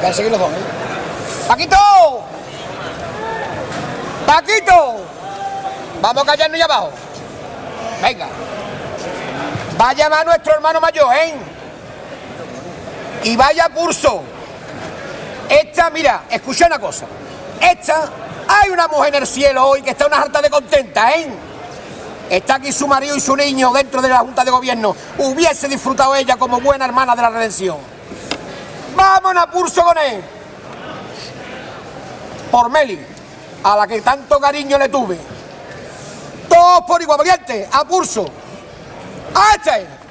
a seguir los dos, ¿eh? ¡Paquito! ¡Paquito! Vamos a callarnos ahí abajo. Venga. Va a llamar a nuestro hermano mayor, ¿eh? Y vaya curso. Esta, mira, escucha una cosa. Esta, hay una mujer en el cielo hoy que está una harta de contenta, ¿eh? Está aquí su marido y su niño dentro de la Junta de Gobierno. Hubiese disfrutado ella como buena hermana de la redención. ¡Vámonos a curso con él! Por Meli, a la que tanto cariño le tuve. Todos por igual, valiente, a curso. ¡A este!